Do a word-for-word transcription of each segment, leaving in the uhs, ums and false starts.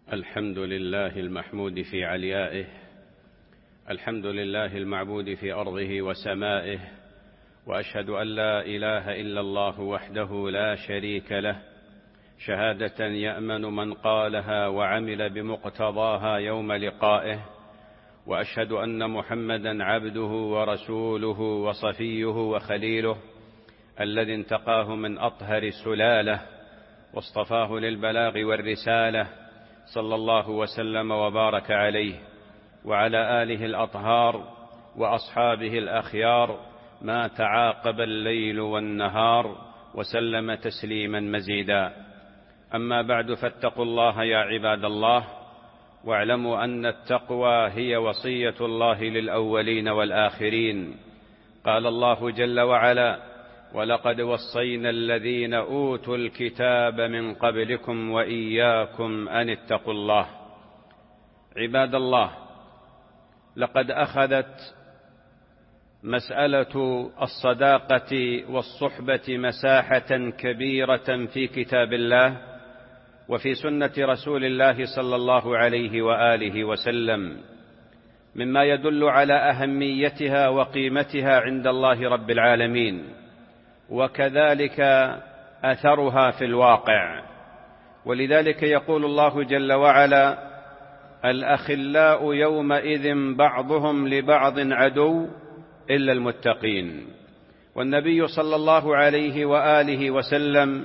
الحمد لله المحمود في عليائه، الحمد لله المعبود في أرضه وسمائه، وأشهد أن لا إله إلا الله وحده لا شريك له، شهادة يأمن من قالها وعمل بمقتضاها يوم لقائه. وأشهد أن محمدًا عبده ورسوله وصفيه وخليله، الذي انتقاه من أطهر السلالة واصطفاه للبلاغ والرسالة، صلى الله وسلم وبارك عليه وعلى آله الأطهار وأصحابه الأخيار ما تعاقب الليل والنهار، وسلم تسليما مزيدا. أما بعد، فاتقوا الله يا عباد الله، واعلموا أن التقوى هي وصية الله للأولين والآخرين. قال الله جل وعلا: ولقد وصينا الذين أوتوا الكتاب من قبلكم وإياكم أن اتقوا الله. عباد الله، لقد أخذت مسألة الصداقة والصحبة مساحة كبيرة في كتاب الله وفي سنة رسول الله صلى الله عليه وآله وسلم، مما يدل على أهميتها وقيمتها عند الله رب العالمين، وكذلك أثرها في الواقع. ولذلك يقول الله جل وعلا: الأخلاء يومئذ بعضهم لبعض عدو إلا المتقين. والنبي صلى الله عليه وآله وسلم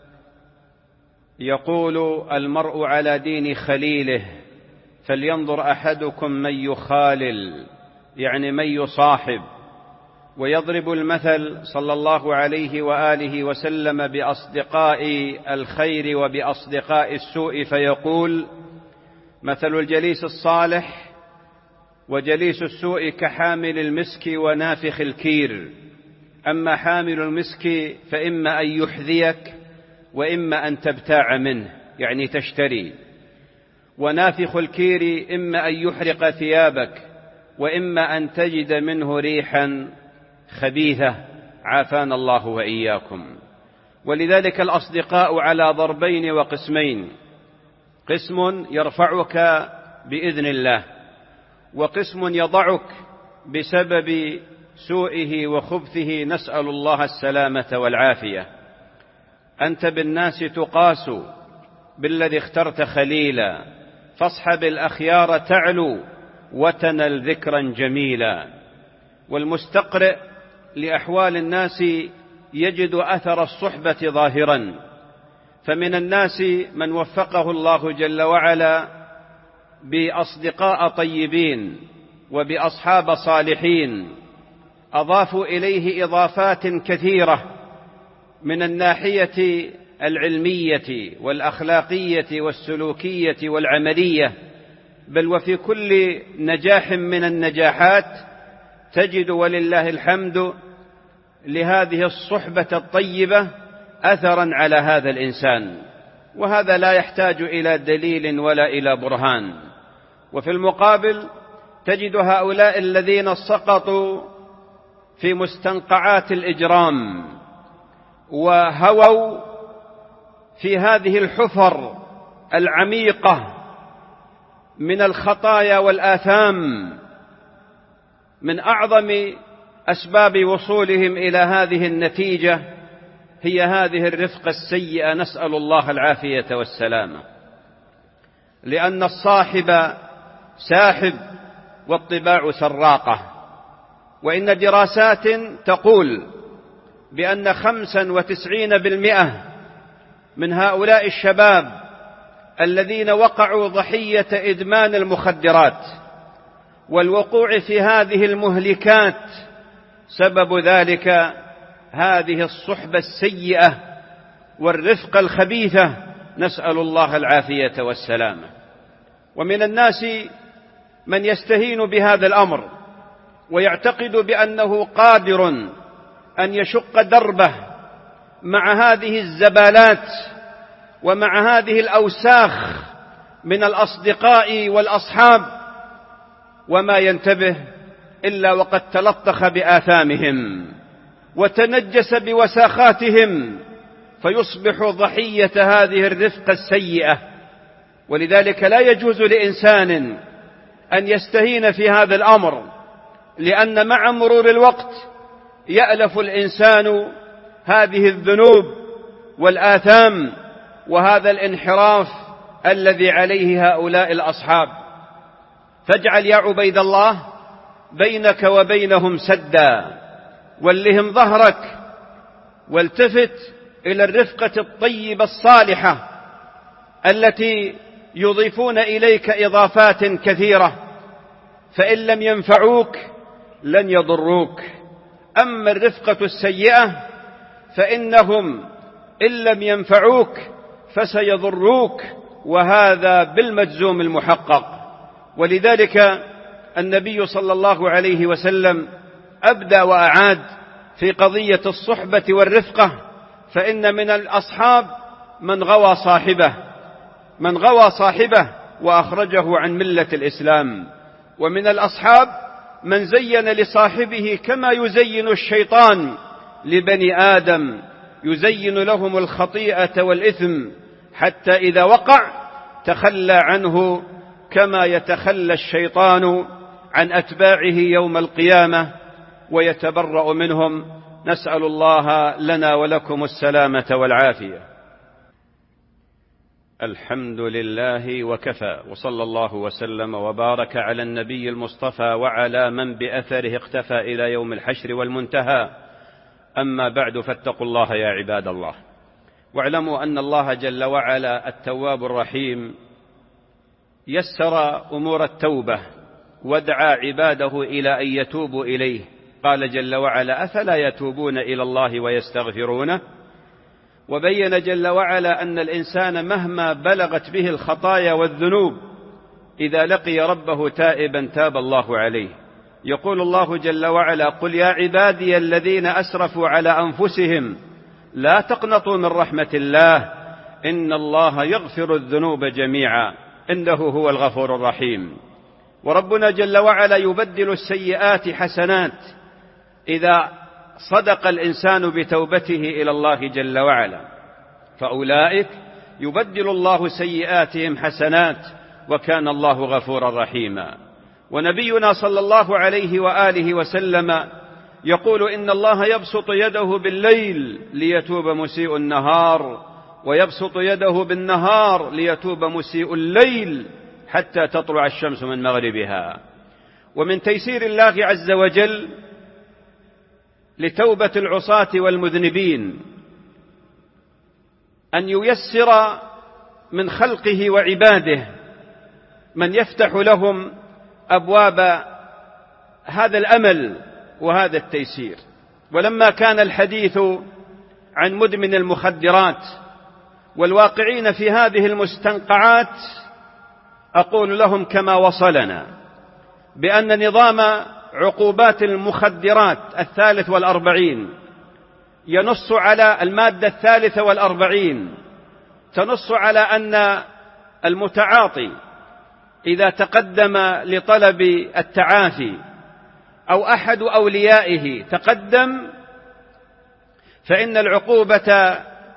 يقول: المرء على دين خليله، فلينظر أحدكم من يخالل، يعني من يصاحب. ويضرب المثل صلى الله عليه وآله وسلم بأصدقاء الخير وبأصدقاء السوء، فيقول: مثل الجليس الصالح وجليس السوء كحامل المسك ونافخ الكير. أما حامل المسك فإما أن يحذيك وإما أن تبتاع منه، يعني تشتري. ونافخ الكير إما أن يحرق ثيابك وإما أن تجد منه ريحا خبيثة، عافانا الله وإياكم. ولذلك الأصدقاء على ضربين وقسمين: قسم يرفعك بإذن الله، وقسم يضعك بسبب سوءه وخبثه، نسأل الله السلامة والعافية. أنت بالناس تقاس، بالذي اخترت خليلا، فاصحب الأخيار تعلو وتنل ذكرا جميلا. والمستقرئ لأحوال الناس يجد أثر الصحبة ظاهرا، فمن الناس من وفقه الله جل وعلا بأصدقاء طيبين وبأصحاب صالحين، أضافوا إليه إضافات كثيرة من الناحية العلمية والأخلاقية والسلوكية والعملية، بل وفي كل نجاح من النجاحات تجد ولله الحمد لهذه الصحبة الطيبة أثرا على هذا الإنسان، وهذا لا يحتاج إلى دليل ولا إلى برهان. وفي المقابل تجد هؤلاء الذين سقطوا في مستنقعات الإجرام وهووا في هذه الحفر العميقة من الخطايا والآثام، من أعظم أسباب وصولهم إلى هذه النتيجة هي هذه الرفقة السيئة، نسأل الله العافية والسلامة. لأن الصاحب ساحب والطباع سراقة. وإن دراسات تقول بأن خمسا وتسعين بالمئة من هؤلاء الشباب الذين وقعوا ضحية إدمان المخدرات والوقوع في هذه المهلكات سبب ذلك هذه الصحبة السيئة والرفقة الخبيثة، نسأل الله العافية والسلامة. ومن الناس من يستهين بهذا الأمر ويعتقد بأنه قادر أن يشق دربه مع هذه الزبالات ومع هذه الأوساخ من الأصدقاء والأصحاب، وما ينتبه إلا وقد تلطخ بآثامهم وتنجس بوساخاتهم، فيصبح ضحية هذه الرفقة السيئة. ولذلك لا يجوز لإنسان أن يستهين في هذا الأمر، لأن مع مرور الوقت يألف الإنسان هذه الذنوب والآثام وهذا الانحراف الذي عليه هؤلاء الأصحاب. فاجعل يا عبيد الله بينك وبينهم سدا، ولهم ظهرك، والتفت إلى الرفقة الطيبة الصالحة التي يضيفون إليك إضافات كثيرة، فإن لم ينفعوك لن يضروك. أما الرفقة السيئة فإنهم إن لم ينفعوك فسيضروك، وهذا بالمجزوم المحقق. ولذلك النبي صلى الله عليه وسلم أبدى وأعاد في قضية الصحبة والرفقة، فإن من الأصحاب من غوى صاحبه من غوى صاحبه وأخرجه عن ملة الإسلام، ومن الأصحاب من زين لصاحبه كما يزين الشيطان لبني آدم، يزين لهم الخطيئة والإثم حتى إذا وقع تخلى عنه كما يتخلى الشيطان عن أتباعه يوم القيامة ويتبرأ منهم. نسأل الله لنا ولكم السلامة والعافية. الحمد لله وكفى، وصلى الله وسلم وبارك على النبي المصطفى وعلى من بأثره اقتفى إلى يوم الحشر والمنتهى. أما بعد، فاتقوا الله يا عباد الله، واعلموا أن الله جل وعلا التواب الرحيم يسر أمور التوبة ودعا عباده إلى أن يتوبوا إليه. قال جل وعلا: أفلا يتوبون إلى الله ويستغفرونه؟ وبين جل وعلا أن الإنسان مهما بلغت به الخطايا والذنوب إذا لقي ربه تائبا تاب الله عليه. يقول الله جل وعلا: قل يا عبادي الذين أسرفوا على أنفسهم لا تقنطوا من رحمة الله إن الله يغفر الذنوب جميعا إنه هو الغفور الرحيم. وربنا جل وعلا يبدل السيئات حسنات إذا صدق الإنسان بتوبته إلى الله جل وعلا، فأولئك يبدل الله سيئاتهم حسنات وكان الله غفورا رحيما. ونبينا صلى الله عليه وآله وسلم يقول: إن الله يبسط يده بالليل ليتوب مسيء النهار، ويبسط يده بالنهار ليتوب مسيء الليل حتى تطلع الشمس من مغربها. ومن تيسير الله عز وجل لتوبة العصاة والمذنبين أن ييسر من خلقه وعباده من يفتح لهم أبواب هذا الأمل وهذا التيسير. ولما كان الحديث عن مدمن المخدرات والواقعين في هذه المستنقعات، أقول لهم كما وصلنا بأن نظام عقوبات المخدرات الثالث والأربعين ينص على المادة الثالثة والأربعين، تنص على أن المتعاطي إذا تقدم لطلب التعافي أو أحد أوليائه تقدم فإن العقوبة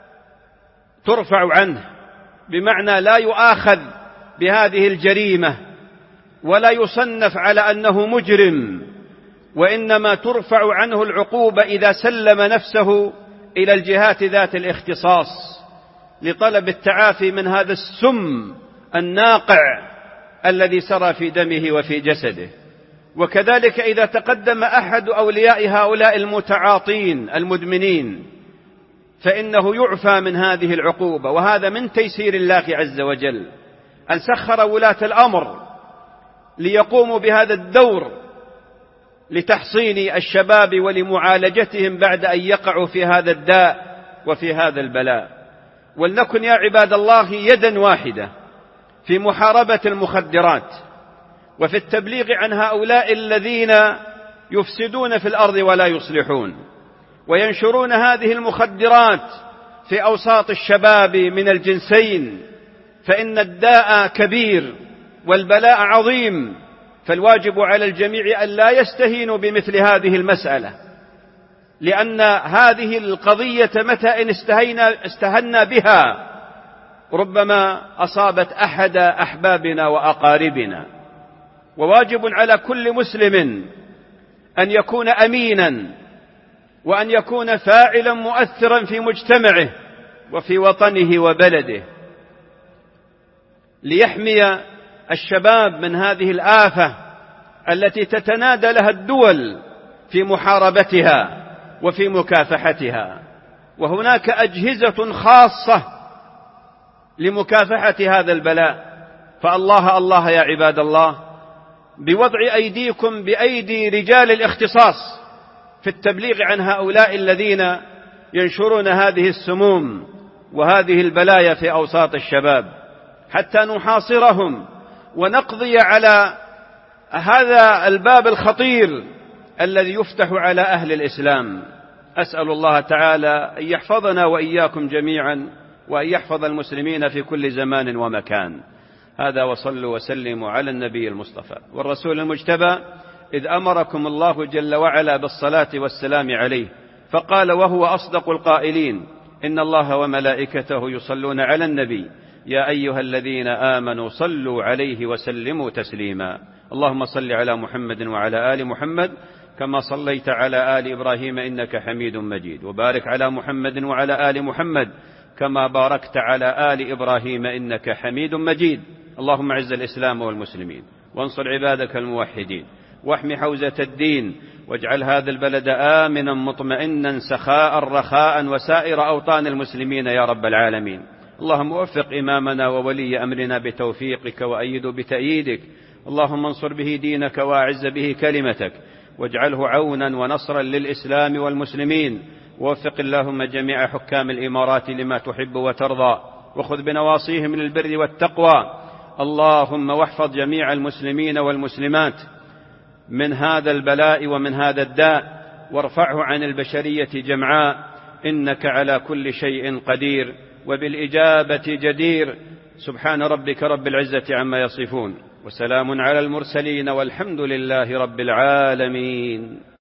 ترفع عنه، بمعنى لا يؤاخذ بهذه الجريمة ولا يصنف على أنه مجرم، وإنما ترفع عنه العقوبة إذا سلم نفسه إلى الجهات ذات الاختصاص لطلب التعافي من هذا السم الناقع الذي سرى في دمه وفي جسده. وكذلك إذا تقدم أحد أولياء هؤلاء المتعاطين المدمنين فإنه يعفى من هذه العقوبة. وهذا من تيسير الله عز وجل أن سخر ولاة الأمر ليقوموا بهذا الدور لتحصين الشباب ولمعالجتهم بعد أن يقعوا في هذا الداء وفي هذا البلاء. ولنكن يا عباد الله يدا واحدة في محاربة المخدرات وفي التبليغ عن هؤلاء الذين يفسدون في الأرض ولا يصلحون وينشرون هذه المخدرات في أوساط الشباب من الجنسين، فإن الداء كبير والبلاء عظيم. فالواجب على الجميع أن لا يستهينوا بمثل هذه المسألة، لأن هذه القضية متى إن استهينا استهنا بها ربما أصابت أحد أحبابنا وأقاربنا، وواجب على كل مسلم أن يكون أمينا، وأن يكون فاعلا مؤثرا في مجتمعه وفي وطنه وبلده، ليحمي الشباب من هذه الآفة التي تتنادى لها الدول في محاربتها وفي مكافحتها. وهناك أجهزة خاصة لمكافحة هذا البلاء، فالله الله يا عباد الله بوضع أيديكم بأيدي رجال الاختصاص في التبليغ عن هؤلاء الذين ينشرون هذه السموم وهذه البلايا في أوساط الشباب، حتى نحاصرهم ونقضي على هذا الباب الخطير الذي يفتح على أهل الإسلام. أسأل الله تعالى أن يحفظنا وإياكم جميعا، وأن يحفظ المسلمين في كل زمان ومكان. هذا، وصلوا وسلموا على النبي المصطفى والرسول المجتبى، إذ أمركم الله جل وعلا بالصلاة والسلام عليه، فقال وهو أصدق القائلين: إن الله وملائكته يصلون على النبي يا أيها الذين آمنوا صلوا عليه وسلموا تسليما. اللهم صل على محمد وعلى آل محمد كما صليت على آل إبراهيم إنك حميد مجيد، وبارك على محمد وعلى آل محمد كما باركت على آل إبراهيم إنك حميد مجيد. اللهم اعز الإسلام والمسلمين، وانصر عبادك الموحدين، واحم حوزة الدين، واجعل هذا البلد آمنا مطمئنا سخاء رخاء وسائر أوطان المسلمين يا رب العالمين. اللهم وفق إمامنا وولي أمرنا بتوفيقك، وأيده بتأييدك. اللهم انصر به دينك وأعز به كلمتك، واجعله عونا ونصرا للإسلام والمسلمين. ووفق اللهم جميع حكام الإمارات لما تحب وترضى، وخذ بنواصيهم للبر والتقوى. اللهم واحفظ جميع المسلمين والمسلمات من هذا البلاء ومن هذا الداء، وارفعه عن البشرية جمعاء، إنك على كل شيء قدير وبالإجابة جدير. سبحان ربك رب العزة عما يصفون، وسلام على المرسلين، والحمد لله رب العالمين.